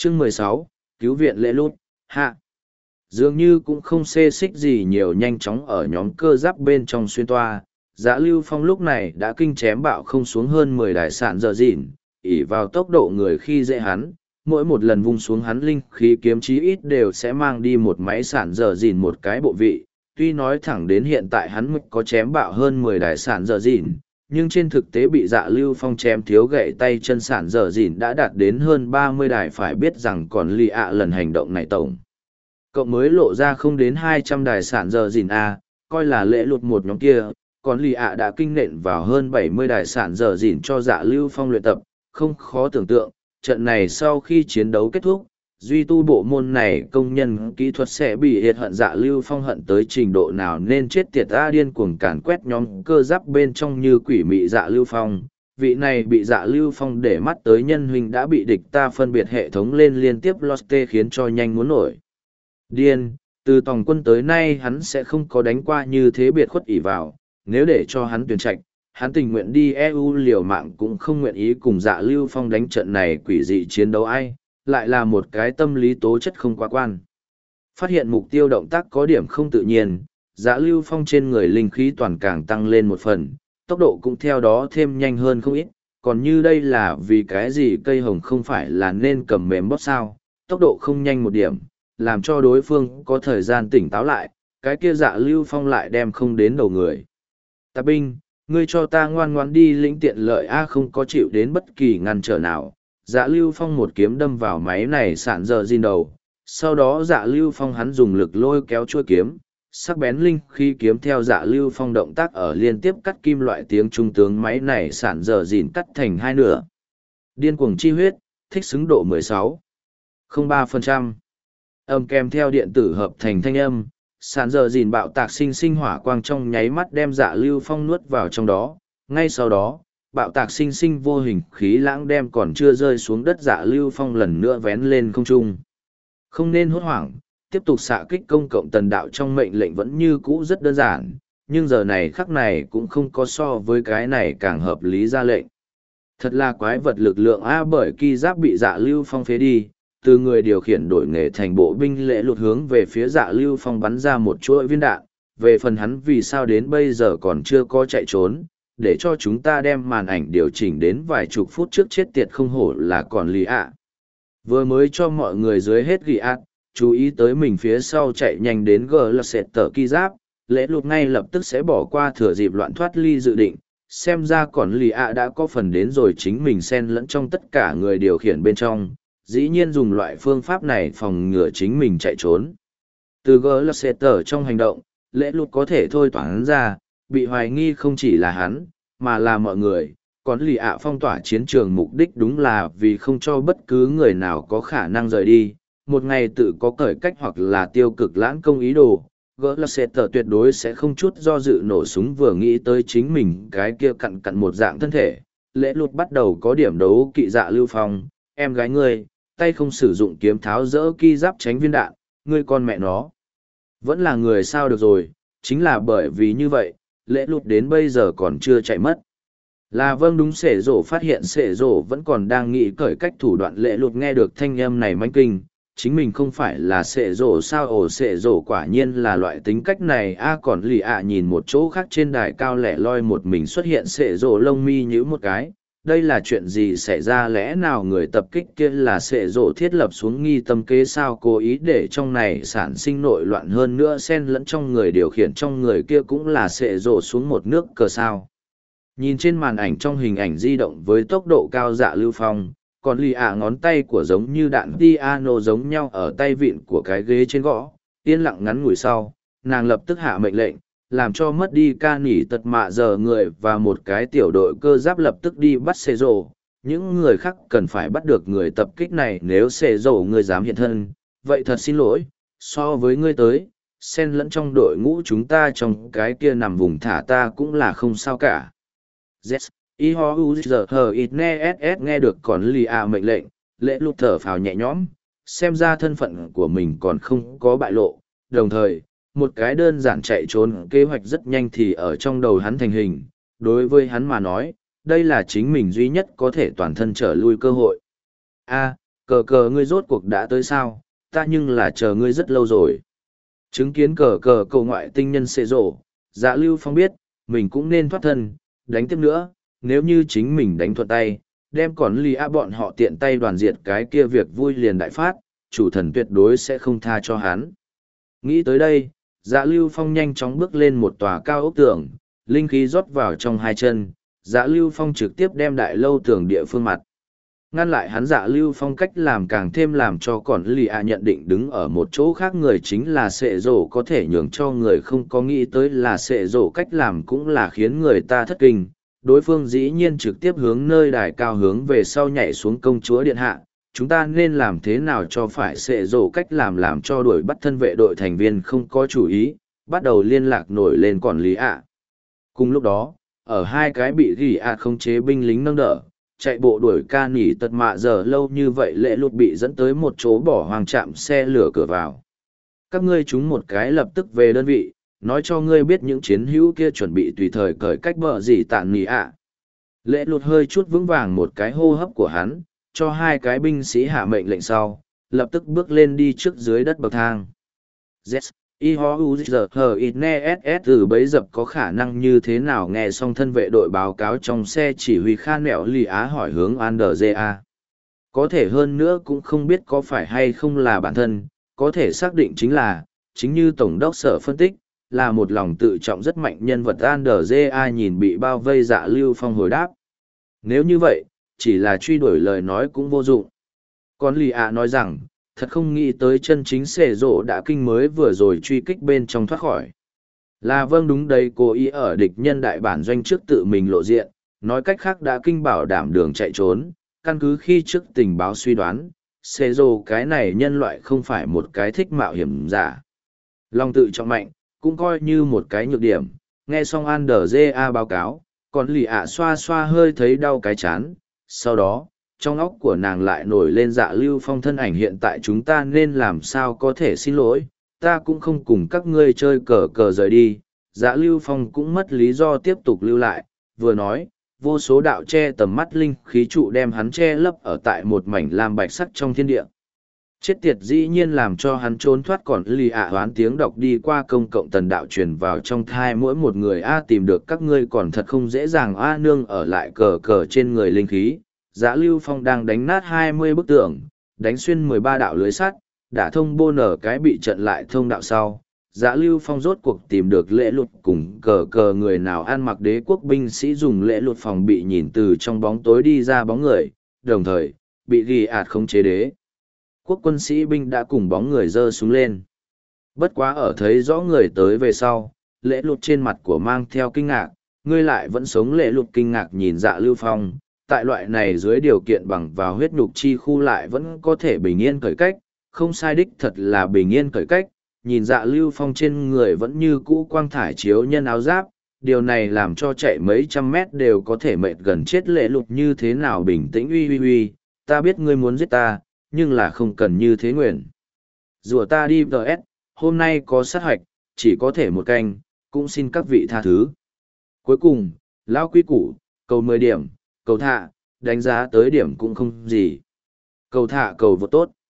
Chương 16, cứu viện lễ lút, hạ. Dường như cũng không xê xích gì nhiều, nhanh chóng ở nhóm cơ giáp bên trong xuyên toa. Dã Lưu Phong lúc này đã kinh chém bạo không xuống hơn 10 đại sản giờ dịn, ỉ vào tốc độ người khi dễ hắn. Mỗi một lần vung xuống hắn linh khí kiếm chí ít đều sẽ mang đi một máy sản giờ dịn một cái bộ vị. Tuy nói thẳng đến hiện tại hắn mới có chém bạo hơn 10 đại sản giờ dịn, nhưng trên thực tế bị Dạ Lưu Phong chém thiếu gậy tay chân sản giờ dịn đã đạt đến hơn 30 đài, phải biết rằng còn lì ạ lần hành động này tổng cộng mới lộ ra không đến 200 đài sản giờ dìn A, coi là lễ lụt một nhóm kia, còn lì ạ đã kinh nện vào hơn 70 đài sản giờ dìn cho Dạ Lưu Phong luyện tập, không khó tưởng tượng, trận này sau khi chiến đấu kết thúc, duy tu bộ môn này công nhân kỹ thuật sẽ bị hiệt hận Dạ Lưu Phong hận tới trình độ nào nên chết tiệt A, điên cuồng càn quét nhóm cơ giáp bên trong như quỷ mị Dạ Lưu Phong. Vị này bị Dạ Lưu Phong để mắt tới nhân huynh đã bị địch ta phân biệt hệ thống lên liên tiếp lost khiến cho nhanh muốn nổi điên. Từ tòng quân tới nay hắn sẽ không có đánh qua như thế biệt khuất ỷ vào, nếu để cho hắn tuyển trạch, hắn tình nguyện đi EU liều mạng cũng không nguyện ý cùng Dạ Lưu Phong đánh trận này quỷ dị chiến đấu ai, lại là một cái tâm lý tố chất không quá quan. Phát hiện mục tiêu động tác có điểm không tự nhiên, Dạ Lưu Phong trên người linh khí toàn càng tăng lên một phần, tốc độ cũng theo đó thêm nhanh hơn không ít, còn như đây là vì cái gì cây hồng không phải là nên cầm mềm bóp sao, tốc độ không nhanh một điểm, làm cho đối phương có thời gian tỉnh táo lại, cái kia Dạ Lưu Phong lại đem không đến đầu người. Tạp binh, ngươi cho ta ngoan ngoãn đi lĩnh tiện lợi A, không có chịu đến bất kỳ ngăn trở nào. Dạ Lưu Phong một kiếm đâm vào máy này sản giờ gìn đầu, sau đó Dạ Lưu Phong hắn dùng lực lôi kéo chuôi kiếm, sắc bén linh khi kiếm theo Dạ Lưu Phong động tác ở liên tiếp cắt kim loại tiếng trung tướng máy này sản giờ gìn cắt thành hai nửa. Điên cuồng chi huyết, thích xứng độ 16,03%. Âm kèm theo điện tử hợp thành thanh âm, sản giờ dìn bạo tạc sinh hỏa quang trong nháy mắt đem Dạ Lưu Phong nuốt vào trong đó. Ngay sau đó, bạo tạc sinh vô hình khí lãng đem còn chưa rơi xuống đất Dạ Lưu Phong lần nữa vén lên không trung. Không nên hốt hoảng, tiếp tục xạ kích công cộng tần đạo trong mệnh lệnh vẫn như cũ rất đơn giản, nhưng giờ này khắc này cũng không có so với cái này càng hợp lý ra lệnh. Thật là quái vật lực lượng A, bởi ki giáp bị Dạ Lưu Phong phế đi, từ người điều khiển đổi nghề thành bộ binh lễ lụt hướng về phía Dạ Lưu Phong bắn ra một chuỗi viên đạn. Về phần hắn vì sao đến bây giờ còn chưa có chạy trốn, để cho chúng ta đem màn ảnh điều chỉnh đến vài chục phút trước, chết tiệt không hổ là còn lì ạ. Vừa mới cho mọi người dưới hết ghi ạt, chú ý tới mình phía sau chạy nhanh đến gờ là sệt tờ ki giáp, lễ lụt ngay lập tức sẽ bỏ qua thừa dịp loạn thoát ly dự định. Xem ra còn lì ạ đã có phần đến rồi, chính mình xen lẫn trong tất cả người điều khiển bên trong, dĩ nhiên dùng loại phương pháp này phòng ngừa chính mình chạy trốn. Từ gỡ là xe tờ trong hành động, lễ lụt có thể thôi toán ra, bị hoài nghi không chỉ là hắn, mà là mọi người. Còn lì ạ phong tỏa chiến trường mục đích đúng là vì không cho bất cứ người nào có khả năng rời đi, một ngày tự có cởi cách hoặc là tiêu cực lãng công ý đồ. Gỡ là xe tờ tuyệt đối sẽ không chút do dự nổ súng vừa nghĩ tới chính mình cái kia cặn cặn một dạng thân thể. Lễ lụt bắt đầu có điểm đấu kỵ Dạ Lưu Phong, em gái ngươi, tay không sử dụng kiếm tháo rỡ ki giáp tránh viên đạn, ngươi con mẹ nó. Vẫn là người sao được rồi, chính là bởi vì như vậy, lễ lụt đến bây giờ còn chưa chạy mất. Là vâng đúng, Sệ Rổ phát hiện Sệ Rổ vẫn còn đang nghĩ cởi cách thủ đoạn. Lễ lụt nghe được thanh âm này manh kinh, chính mình không phải là Sệ Rổ sao? Ồ, Sệ Rổ quả nhiên là loại tính cách này a. Còn lì ạ nhìn một chỗ khác trên đài cao lẻ loi một mình xuất hiện Sệ Rổ, lông mi nhíu một cái. Đây là chuyện gì xảy ra? Lẽ nào người tập kích kia là Sệ Rổ thiết lập xuống nghi tâm kế sao? Cố ý để trong này sản sinh nội loạn, hơn nữa xen lẫn trong người điều khiển trong người kia cũng là Sệ Rổ xuống một nước cờ sao? Nhìn trên màn ảnh trong hình ảnh di động với tốc độ cao Dạ Lưu Phong, còn lì ạ ngón tay của giống như đạn piano giống nhau ở tay vịn của cái ghế trên gõ, yên lặng ngắn ngủi sau, nàng lập tức hạ mệnh lệnh, làm cho mất đi ca nỉ tật mạ giờ người và một cái tiểu đội cơ giáp lập tức đi bắt Sệ Rổ. Những người khác cần phải bắt được người tập kích này, nếu Sệ Rổ ngươi dám hiện thân, vậy thật xin lỗi, so với ngươi tới, xen lẫn trong đội ngũ chúng ta trong cái kia nằm vùng thả ta cũng là không sao cả. Z, nghe được còn lì ạ mệnh lệnh, lễ lụt thở phào nhẹ nhõm, xem ra thân phận của mình còn không có bại lộ, đồng thời, một cái đơn giản chạy trốn kế hoạch rất nhanh thì ở trong đầu hắn thành hình, đối với hắn mà nói, đây là chính mình duy nhất có thể toàn thân trở lui cơ hội. Cờ cờ ngươi rốt cuộc đã tới sao, ta nhưng là chờ ngươi rất lâu rồi. Chứng kiến cờ cờ cầu ngoại tinh nhân xệ rổ, Dạ Lưu Phong biết, mình cũng nên thoát thân, đánh tiếp nữa, nếu như chính mình đánh thuận tay, đem còn lì á bọn họ tiện tay đoàn diệt cái kia việc vui liền đại phát, chủ thần tuyệt đối sẽ không tha cho hắn. Nghĩ tới đây, Dạ Lưu Phong nhanh chóng bước lên một tòa cao ốc tường, linh khí rót vào trong hai chân, Dạ Lưu Phong trực tiếp đem đại lâu tường địa phương mặt. Ngăn lại hắn. Dạ Lưu Phong cách làm càng thêm làm cho còn lì ạ nhận định đứng ở một chỗ khác người chính là sệ rổ, có thể nhường cho người không có nghĩ tới là sệ rổ cách làm cũng là khiến người ta thất kinh. Đối phương dĩ nhiên trực tiếp hướng nơi đài cao hướng về sau nhảy xuống công chúa điện hạ. Chúng ta nên làm thế nào cho phải sệ rổ cách làm cho đuổi bắt thân vệ đội thành viên không có chủ ý, bắt đầu liên lạc nổi lên còn lý ạ. Cùng lúc đó, ở hai cái bị gỉ ạ khống chế binh lính nâng đỡ, chạy bộ đuổi ca nỉ tật mạ giờ lâu như vậy lệ lụt bị dẫn tới một chỗ bỏ hoang trạm xe lửa cửa vào. Các ngươi chúng một cái lập tức về đơn vị, nói cho ngươi biết những chiến hữu kia chuẩn bị tùy thời cởi cách bờ gì tạn nỉ ạ. Lệ lụt hơi chút vững vàng một cái hô hấp của hắn, cho hai cái binh sĩ hạ mệnh lệnh sau, lập tức bước lên đi trước dưới đất bậc thang. Z, I ho u giờ hờ ít ne ss từ bấy dập có khả năng như thế nào. Nghe xong thân vệ đội báo cáo trong xe chỉ huy khan nẻo lì á hỏi hướng Anderja. Có thể hơn nữa cũng không biết có phải hay không là bản thân, có thể xác định chính là, chính như tổng đốc sở phân tích, là một lòng tự trọng rất mạnh nhân vật Anderja nhìn bị bao vây. Dạ Lưu Phong hồi đáp. Nếu như vậy, chỉ là truy đuổi lời nói cũng vô dụng. Còn lì á nói rằng, thật không nghĩ tới chân chính xệ rộ đã kinh mới vừa rồi truy kích bên trong thoát khỏi. Là vâng, đúng đấy, cố ý ở địch nhân đại bản doanh trước tự mình lộ diện, nói cách khác đã kinh bảo đảm đường chạy trốn, căn cứ khi trước tình báo suy đoán, xệ rộ cái này nhân loại không phải một cái thích mạo hiểm giả. Lòng tự trọng mạnh, cũng coi như một cái nhược điểm. Nghe xong Anderja báo cáo, còn lì ạ xoa xoa hơi thấy đau cái chán, sau đó trong óc của nàng lại nổi lên Dạ Lưu Phong thân ảnh. Hiện tại chúng ta nên làm sao có thể xin lỗi, ta cũng không cùng các ngươi chơi cờ cờ rời đi. Dạ Lưu Phong cũng mất lý do tiếp tục lưu lại, vừa nói, vô số đạo che tầm mắt linh khí trụ đem hắn che lấp ở tại một mảnh lam bạch sắc trong thiên địa. Chết tiệt, dĩ nhiên làm cho hắn trốn thoát. Còn lì ạ hoán tiếng đọc đi qua công cộng tần đạo truyền vào trong thai mỗi một người. Tìm được các ngươi còn thật không dễ dàng. Nương ở lại cờ cờ trên người linh khí. Dạ Lưu Phong đang đánh nát 20 bức tường, đánh xuyên 13 đạo lưới sắt, đã thông bô nở cái bị trận lại thông đạo sau. Dạ Lưu Phong rốt cuộc tìm được lễ lụt cùng cờ cờ người nào ăn mặc đế quốc binh sĩ dùng lễ lụt phòng bị nhìn từ trong bóng tối đi ra bóng người, đồng thời, bị ghi ạt khống chế đế. Quốc quân sĩ binh đã cùng bóng người giơ súng lên. Bất quá ở thấy rõ người tới về sau, lễ lụt trên mặt của mang theo kinh ngạc, ngươi lại vẫn sống. Lễ lụt kinh ngạc nhìn Dạ Lưu Phong. Tại loại này dưới điều kiện bằng vào huyết nhục chi khu lại vẫn có thể bình yên cởi cách, không sai đích thật là bình yên cởi cách. Nhìn Dạ Lưu Phong trên người vẫn như cũ quang thải chiếu nhân áo giáp, điều này làm cho chạy mấy trăm mét đều có thể mệt gần chết. Lệ lục như thế nào bình tĩnh. Uy, ta biết ngươi muốn giết ta, nhưng là không cần như thế nguyện. Rùa ta đi vs, hôm nay có sát hoạch, chỉ có thể một canh, cũng xin các vị tha thứ. Cuối cùng, lao quy củ, cầu 10 điểm. Cầu thả, đánh giá tới điểm cũng không gì. Cầu thả cầu vô tốt.